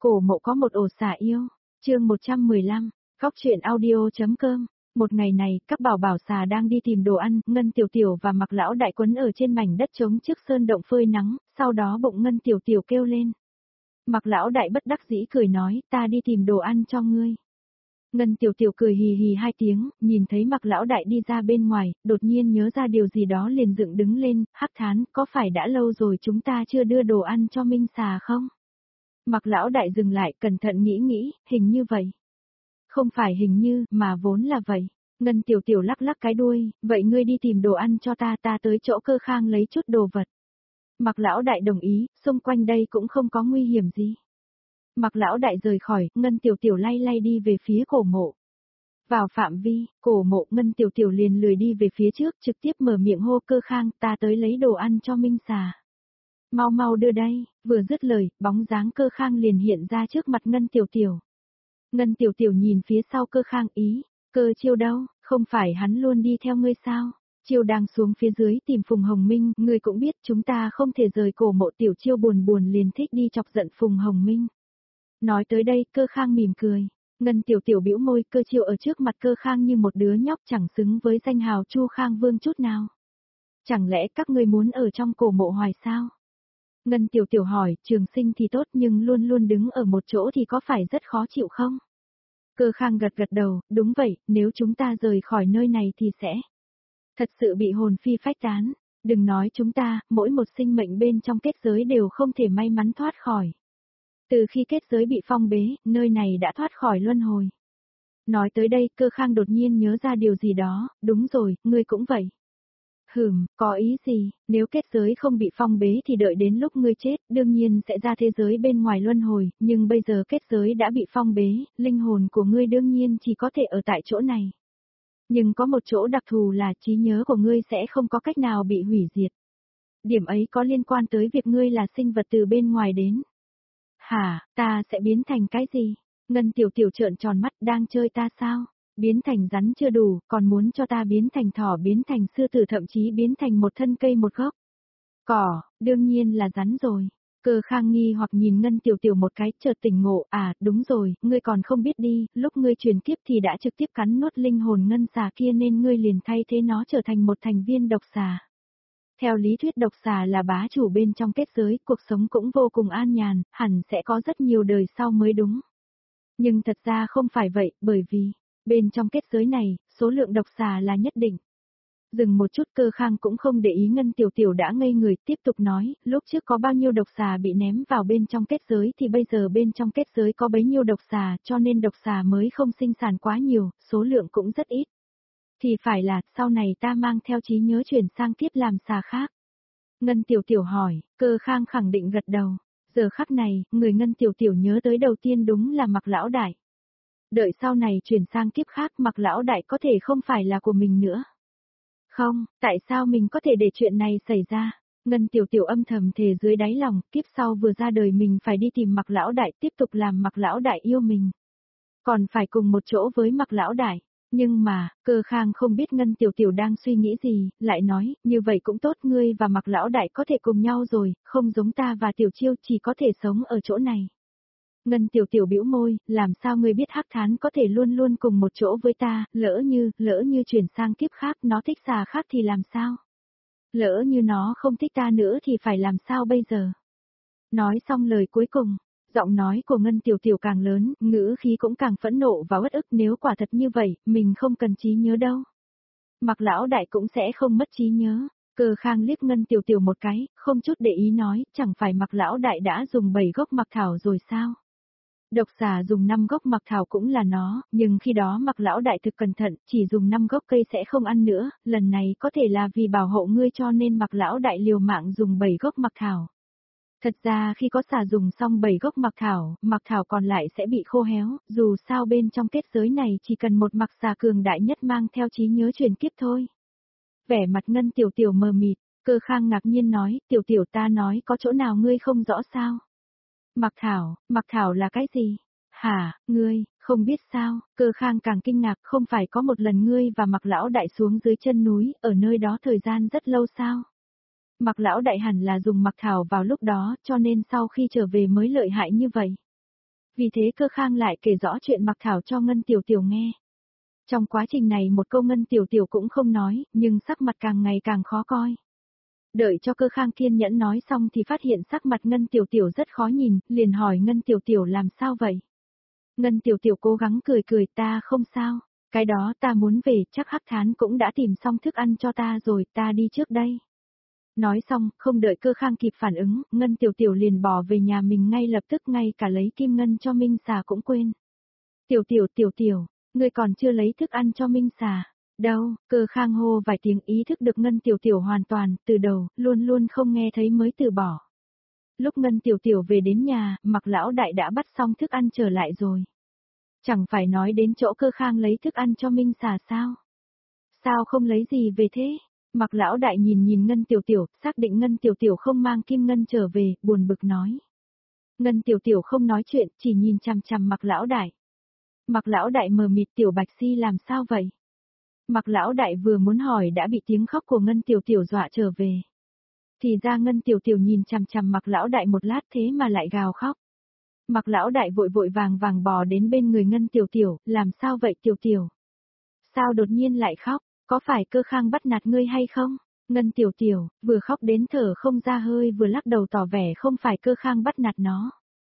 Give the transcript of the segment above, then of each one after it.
Cổ Mộ có một ổ xà yêu, chương 115, Góc truyện audio.com. Một ngày này, các bảo bảo xà đang đi tìm đồ ăn, Ngân Tiểu Tiểu và Mặc Lão Đại quấn ở trên mảnh đất trống trước sơn động phơi nắng, sau đó bụng Ngân Tiểu Tiểu kêu lên. Mặc Lão Đại bất đắc dĩ cười nói, ta đi tìm đồ ăn cho ngươi. Ngân Tiểu Tiểu cười hì hì hai tiếng, nhìn thấy Mặc Lão Đại đi ra bên ngoài, đột nhiên nhớ ra điều gì đó liền dựng đứng lên, hắc thán, có phải đã lâu rồi chúng ta chưa đưa đồ ăn cho Minh xà không? Mặc Lão Đại dừng lại, cẩn thận nghĩ, hình như vậy. Không phải hình như, mà vốn là vậy. Ngân Tiểu Tiểu lắc lắc cái đuôi, vậy ngươi đi tìm đồ ăn cho ta tới chỗ Cơ Khang lấy chút đồ vật. Mặc Lão Đại đồng ý, xung quanh đây cũng không có nguy hiểm gì. Mặc Lão Đại rời khỏi, Ngân Tiểu Tiểu lay đi về phía Cổ Mộ. Vào phạm vi, Cổ Mộ, Ngân Tiểu Tiểu liền lười đi về phía trước, trực tiếp mở miệng hô Cơ Khang, ta tới lấy đồ ăn cho Minh xà. Mau đưa đây, vừa dứt lời, bóng dáng Cơ Khang liền hiện ra trước mặt Ngân Tiểu Tiểu. Ngân Tiểu Tiểu nhìn phía sau Cơ Khang ý, Cơ Chiêu đâu, không phải hắn luôn đi theo ngươi sao? Chiêu đang xuống phía dưới tìm Phùng Hồng Minh, ngươi cũng biết chúng ta không thể rời Cổ Mộ. Tiểu Chiêu buồn liền thích đi chọc giận Phùng Hồng Minh. Nói tới đây, Cơ Khang mỉm cười. Ngân Tiểu Tiểu bĩu môi, Cơ Chiêu ở trước mặt Cơ Khang như một đứa nhóc chẳng xứng với danh hào Chu Khang Vương chút nào. Chẳng lẽ các ngươi muốn ở trong Cổ Mộ hoài sao? Ngân Tiểu Tiểu hỏi, trường sinh thì tốt nhưng luôn đứng ở một chỗ thì có phải rất khó chịu không? Cơ Khang gật đầu, đúng vậy, nếu chúng ta rời khỏi nơi này thì sẽ thật sự bị hồn phi phách tán. Đừng nói chúng ta, mỗi một sinh mệnh bên trong kết giới đều không thể may mắn thoát khỏi. Từ khi kết giới bị phong bế, nơi này đã thoát khỏi luân hồi. Nói tới đây, Cơ Khang đột nhiên nhớ ra điều gì đó, đúng rồi, ngươi cũng vậy. Có ý gì, nếu kết giới không bị phong bế thì đợi đến lúc ngươi chết, đương nhiên sẽ ra thế giới bên ngoài luân hồi, nhưng bây giờ kết giới đã bị phong bế, linh hồn của ngươi đương nhiên chỉ có thể ở tại chỗ này. Nhưng có một chỗ đặc thù là trí nhớ của ngươi sẽ không có cách nào bị hủy diệt. Điểm ấy có liên quan tới việc ngươi là sinh vật từ bên ngoài đến. Hả, ta sẽ biến thành cái gì? Ngân Tiểu Tiểu trợn tròn mắt, đang chơi ta sao? Biến thành rắn chưa đủ, còn muốn cho ta biến thành thỏ, biến thành sư tử, thậm chí biến thành một thân cây một gốc. Cỏ, đương nhiên là rắn rồi. Cơ Khang nghi hoặc nhìn Ngân Tiểu Tiểu một cái, chợt tỉnh ngộ, đúng rồi, ngươi còn không biết đi, lúc ngươi truyền kiếp thì đã trực tiếp cắn nuốt linh hồn ngân xà kia nên ngươi liền thay thế nó trở thành một thành viên độc xà. Theo lý thuyết độc xà là bá chủ bên trong kết giới, cuộc sống cũng vô cùng an nhàn, hẳn sẽ có rất nhiều đời sau mới đúng. Nhưng thật ra không phải vậy, bởi vì bên trong kết giới này, số lượng độc xà là nhất định. Dừng một chút, Cơ Khang cũng không để ý Ngân Tiểu Tiểu đã ngây người, tiếp tục nói, lúc trước có bao nhiêu độc xà bị ném vào bên trong kết giới thì bây giờ bên trong kết giới có bấy nhiêu độc xà, cho nên độc xà mới không sinh sản quá nhiều, số lượng cũng rất ít. Thì phải là, sau này ta mang theo trí nhớ chuyển sang tiếp làm xà khác. Ngân Tiểu Tiểu hỏi, Cơ Khang khẳng định gật đầu. Giờ khắc này, người Ngân Tiểu Tiểu nhớ tới đầu tiên đúng là Mặc Lão Đại. Đợi sau này chuyển sang kiếp khác, Mặc Lão Đại có thể không phải là của mình nữa. Không, tại sao mình có thể để chuyện này xảy ra? Ngân Tiểu Tiểu âm thầm thề dưới đáy lòng, kiếp sau vừa ra đời mình phải đi tìm Mặc Lão Đại, tiếp tục làm Mặc Lão Đại yêu mình. Còn phải cùng một chỗ với Mặc Lão Đại. Nhưng mà, Cơ Khang không biết Ngân Tiểu Tiểu đang suy nghĩ gì, lại nói, như vậy cũng tốt, ngươi và Mặc Lão Đại có thể cùng nhau rồi, không giống ta và Tiểu Chiêu chỉ có thể sống ở chỗ này. Ngân Tiểu Tiểu bĩu môi, làm sao ngươi biết hắc thán có thể luôn cùng một chỗ với ta, lỡ như chuyển sang kiếp khác nó thích xà khác thì làm sao? Lỡ như nó không thích ta nữa thì phải làm sao bây giờ? Nói xong lời cuối cùng, giọng nói của Ngân Tiểu Tiểu càng lớn, ngữ khí cũng càng phẫn nộ và uất ức, nếu quả thật như vậy, mình không cần trí nhớ đâu. Mặc Lão Đại cũng sẽ không mất trí nhớ. Cơ Khang liếc Ngân Tiểu Tiểu một cái, không chút để ý nói, chẳng phải Mặc Lão Đại đã dùng 7 gốc Mặc Thảo rồi sao? Độc xà dùng 5 gốc Mặc Thảo cũng là nó, nhưng khi đó Mặc Lão Đại thực cẩn thận, chỉ dùng 5 gốc cây sẽ không ăn nữa, lần này có thể là vì bảo hộ ngươi cho nên Mặc Lão Đại liều mạng dùng 7 gốc Mặc Thảo. Thật ra khi có xà dùng xong 7 gốc Mặc Thảo còn lại sẽ bị khô héo, dù sao bên trong kết giới này chỉ cần một Mặc xà cường đại nhất mang theo trí nhớ truyền kiếp thôi. Vẻ mặt Ngân Tiểu Tiểu mờ mịt, Cơ Khang ngạc nhiên nói, Tiểu Tiểu ta nói có chỗ nào ngươi không rõ sao? Mặc Thảo là cái gì? Hả, ngươi, không biết sao? Cơ Khang càng kinh ngạc, không phải có một lần ngươi và Mặc Lão Đại xuống dưới chân núi, ở nơi đó thời gian rất lâu sao? Mặc Lão Đại hẳn là dùng Mặc Thảo vào lúc đó, cho nên sau khi trở về mới lợi hại như vậy. Vì thế Cơ Khang lại kể rõ chuyện Mạc Thảo cho Ngân Tiểu Tiểu nghe. Trong quá trình này một câu Ngân Tiểu Tiểu cũng không nói, nhưng sắc mặt càng ngày càng khó coi. Đợi cho Cơ Khang kiên nhẫn nói xong thì phát hiện sắc mặt Ngân Tiểu Tiểu rất khó nhìn, liền hỏi Ngân Tiểu Tiểu làm sao vậy? Ngân Tiểu Tiểu cố gắng cười cười, ta không sao, cái đó ta muốn về, chắc Hắc Thán cũng đã tìm xong thức ăn cho ta rồi, ta đi trước đây. Nói xong, không đợi Cơ Khang kịp phản ứng, Ngân Tiểu Tiểu liền bỏ về nhà mình ngay lập tức, ngay cả lấy kim ngân cho Minh Xà cũng quên. Tiểu Tiểu, ngươi còn chưa lấy thức ăn cho Minh Xà. Đâu, Cơ Khang hô vài tiếng ý thức được Ngân Tiểu Tiểu hoàn toàn, từ đầu, luôn luôn không nghe thấy mới từ bỏ. Lúc Ngân Tiểu Tiểu về đến nhà, Mạc Lão Đại đã bắt xong thức ăn trở lại rồi. Chẳng phải nói đến chỗ Cơ Khang lấy thức ăn cho Minh Xà sao? Sao không lấy gì về thế? Mạc Lão Đại nhìn Ngân Tiểu Tiểu, xác định Ngân Tiểu Tiểu không mang kim ngân trở về, buồn bực nói. Ngân Tiểu Tiểu không nói chuyện, chỉ nhìn chằm chằm Mạc Lão Đại. Mạc Lão Đại mờ mịt, Tiểu Bạch Si làm sao vậy? Mạc Lão Đại vừa muốn hỏi đã bị tiếng khóc của Ngân Tiểu Tiểu dọa trở về. Thì ra Ngân Tiểu Tiểu nhìn chằm chằm Mạc Lão Đại một lát thế mà lại gào khóc. Mạc Lão Đại vội vội vàng bò đến bên người Ngân Tiểu Tiểu, làm sao vậy Tiểu Tiểu? Sao đột nhiên lại khóc, có phải Cơ Khang bắt nạt ngươi hay không? Ngân Tiểu Tiểu, vừa khóc đến thở không ra hơi vừa lắc đầu tỏ vẻ không phải Cơ Khang bắt nạt nó.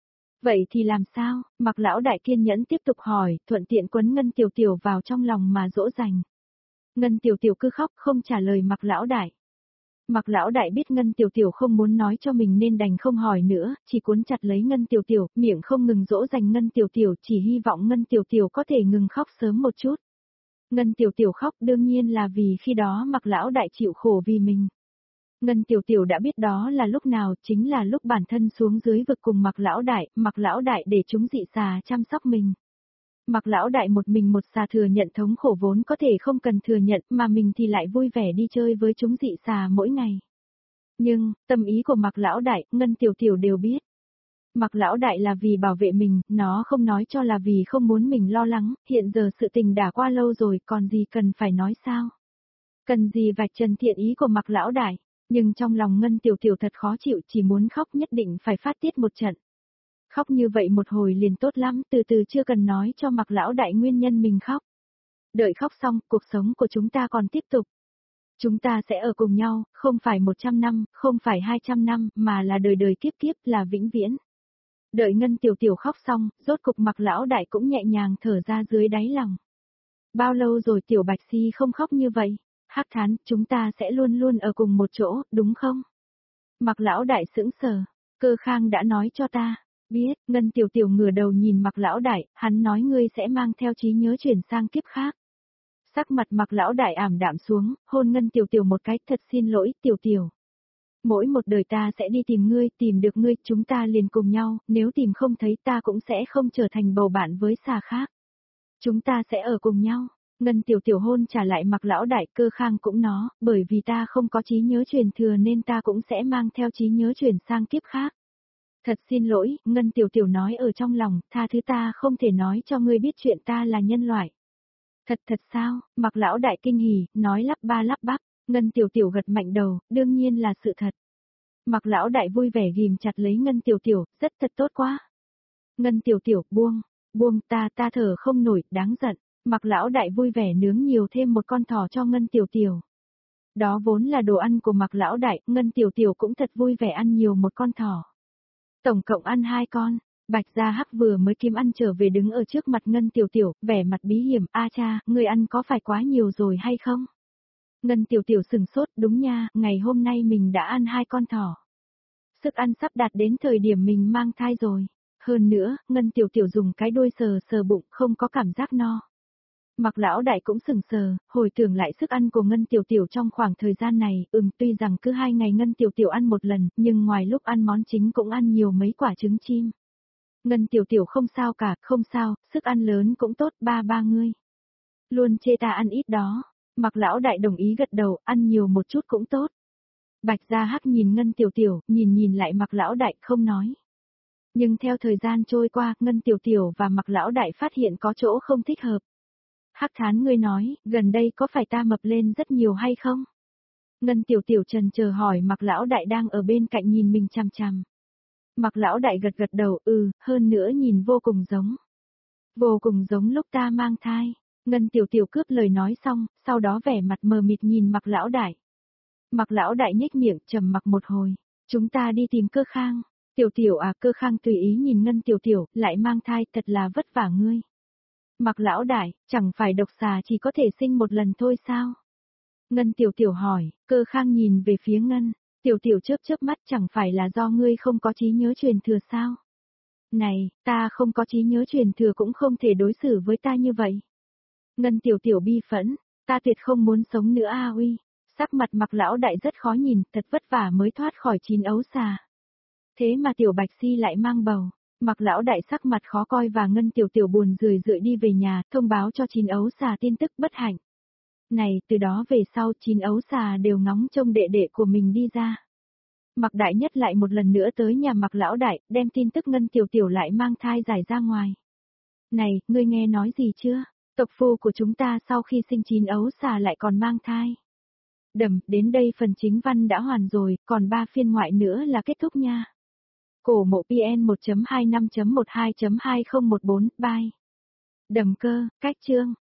Vậy thì làm sao? Mạc Lão Đại kiên nhẫn tiếp tục hỏi, thuận tiện quấn Ngân Tiểu Tiểu vào trong lòng mà dỗ dành. Ngân Tiểu Tiểu cứ khóc không trả lời Mạc Lão Đại. Mạc Lão Đại biết Ngân Tiểu Tiểu không muốn nói cho mình nên đành không hỏi nữa, chỉ cuốn chặt lấy Ngân Tiểu Tiểu, miệng không ngừng dỗ dành Ngân Tiểu Tiểu, chỉ hy vọng Ngân Tiểu Tiểu có thể ngừng khóc sớm một chút. Ngân Tiểu Tiểu khóc đương nhiên là vì khi đó Mạc Lão Đại chịu khổ vì mình. Ngân Tiểu Tiểu đã biết đó là lúc nào, chính là lúc bản thân xuống dưới vực cùng Mạc Lão Đại để chúng dị xà chăm sóc mình. Mạc Lão Đại một mình một xà thừa nhận thống khổ vốn có thể không cần thừa nhận mà mình thì lại vui vẻ đi chơi với chúng dị xà mỗi ngày. Nhưng, tâm ý của Mạc Lão Đại, Ngân Tiểu Tiểu đều biết. Mạc Lão Đại là vì bảo vệ mình, nó không nói cho là vì không muốn mình lo lắng, hiện giờ sự tình đã qua lâu rồi còn gì cần phải nói sao. Cần gì vạch trần thiện ý của Mạc Lão Đại, nhưng trong lòng Ngân Tiểu Tiểu thật khó chịu chỉ muốn khóc nhất định phải phát tiết một trận. Khóc như vậy một hồi liền tốt lắm, từ từ chưa cần nói cho Mạc Lão Đại nguyên nhân mình khóc. Đợi khóc xong, cuộc sống của chúng ta còn tiếp tục. Chúng ta sẽ ở cùng nhau, không phải 100 năm, không phải 200 năm, mà là đời đời kiếp kiếp là vĩnh viễn. Đợi Ngân Tiểu Tiểu khóc xong, rốt cục Mạc Lão Đại cũng nhẹ nhàng thở ra dưới đáy lòng. Bao lâu rồi Tiểu Bạch Si không khóc như vậy? Hắc Thán, chúng ta sẽ luôn luôn ở cùng một chỗ, đúng không? Mạc Lão Đại sững sờ, Cơ Khang đã nói cho ta. Biết, Ngân Tiểu Tiểu ngửa đầu nhìn Mạc Lão Đại, hắn nói ngươi sẽ mang theo trí nhớ chuyển sang kiếp khác. Sắc mặt Mạc Lão Đại ảm đạm xuống, hôn Ngân Tiểu Tiểu một cái, thật xin lỗi, Tiểu Tiểu. Mỗi một đời ta sẽ đi tìm ngươi, tìm được ngươi, chúng ta liền cùng nhau, nếu tìm không thấy ta cũng sẽ không trở thành bầu bạn với xà khác. Chúng ta sẽ ở cùng nhau. Ngân Tiểu Tiểu hôn trả lại Mạc Lão Đại, Cơ Khang cũng nó, bởi vì ta không có trí nhớ truyền thừa nên ta cũng sẽ mang theo trí nhớ chuyển sang kiếp khác. Thật xin lỗi, Ngân Tiểu Tiểu nói ở trong lòng, tha thứ ta không thể nói cho ngươi biết chuyện ta là nhân loại. Thật sao, Mạc Lão Đại kinh hỉ, nói lắp ba lắp bắp, Ngân Tiểu Tiểu gật mạnh đầu, đương nhiên là sự thật. Mạc Lão Đại vui vẻ ghim chặt lấy Ngân Tiểu Tiểu, rất thật tốt quá. Ngân Tiểu Tiểu, buông ta thở không nổi, đáng giận. Mạc Lão Đại vui vẻ nướng nhiều thêm một con thỏ cho Ngân Tiểu Tiểu. Đó vốn là đồ ăn của Mạc Lão Đại, Ngân Tiểu Tiểu cũng thật vui vẻ ăn nhiều một con thỏ. Tổng cộng ăn 2 con, Bạch Gia Hắc vừa mới kiếm ăn trở về đứng ở trước mặt Ngân Tiểu Tiểu, vẻ mặt bí hiểm, a cha, người ăn có phải quá nhiều rồi hay không? Ngân Tiểu Tiểu sừng sốt, đúng nha, ngày hôm nay mình đã ăn 2 con thỏ. Sức ăn sắp đạt đến thời điểm mình mang thai rồi. Hơn nữa, Ngân Tiểu Tiểu dùng cái đuôi sờ bụng, không có cảm giác no. Mạc Lão Đại cũng sừng sờ, hồi tưởng lại sức ăn của Ngân Tiểu Tiểu trong khoảng thời gian này, tuy rằng cứ 2 ngày Ngân Tiểu Tiểu ăn một lần, nhưng ngoài lúc ăn món chính cũng ăn nhiều mấy quả trứng chim. Ngân Tiểu Tiểu không sao cả, không sao, sức ăn lớn cũng tốt, ba ngươi. Luôn chê ta ăn ít đó. Mạc Lão Đại đồng ý gật đầu, ăn nhiều một chút cũng tốt. Bạch Gia Hắc nhìn Ngân Tiểu Tiểu, nhìn lại Mạc Lão Đại không nói. Nhưng theo thời gian trôi qua, Ngân Tiểu Tiểu và Mạc Lão Đại phát hiện có chỗ không thích hợp. Hắc Thán ngươi nói, gần đây có phải ta mập lên rất nhiều hay không? Ngân Tiểu Tiểu trần chờ hỏi Mạc Lão Đại đang ở bên cạnh nhìn mình chằm chằm. Mặc lão đại gật gật đầu, hơn nữa nhìn vô cùng giống. Vô cùng giống lúc ta mang thai. Ngân Tiểu Tiểu cướp lời nói xong, sau đó vẻ mặt mờ mịt nhìn Mặc lão đại. Mặc lão đại nhếch miệng trầm mặc một hồi. Chúng ta đi tìm Cơ Khang. Tiểu Tiểu à, Cơ Khang tùy ý nhìn Ngân Tiểu Tiểu, lại mang thai, thật là vất vả ngươi. Mặc lão đại, chẳng phải độc xà chỉ có thể sinh một lần thôi sao? Ngân Tiểu Tiểu hỏi, Cơ Khang nhìn về phía Ngân. Tiểu Tiểu chớp chớp mắt, chẳng phải là do ngươi không có trí nhớ truyền thừa sao? Này, ta không có trí nhớ truyền thừa cũng không thể đối xử với ta như vậy. Ngân Tiểu Tiểu bi phẫn, ta tuyệt không muốn sống nữa a uy. Sắc mặt Mặc lão đại rất khó nhìn, thật vất vả mới thoát khỏi chín ấu xà. Thế mà Tiểu Bạch Si lại mang bầu. Mặc lão đại sắc mặt khó coi và Ngân Tiểu Tiểu buồn rười rượi đi về nhà, thông báo cho chín ấu xà tin tức bất hạnh. Này, từ đó về sau chín ấu xà đều ngóng trông đệ đệ của mình đi ra. Mặc đại nhất lại một lần nữa tới nhà Mặc lão đại, đem tin tức Ngân Tiểu Tiểu lại mang thai giải ra ngoài. Này, ngươi nghe nói gì chưa? Tộc phu của chúng ta sau khi sinh chín ấu xà lại còn mang thai. Đến đây phần chính văn đã hoàn rồi, còn 3 phiên ngoại nữa là kết thúc nha. Cổ mộ PN 1.25.12.2014, bye. Đầm cơ, cách chương.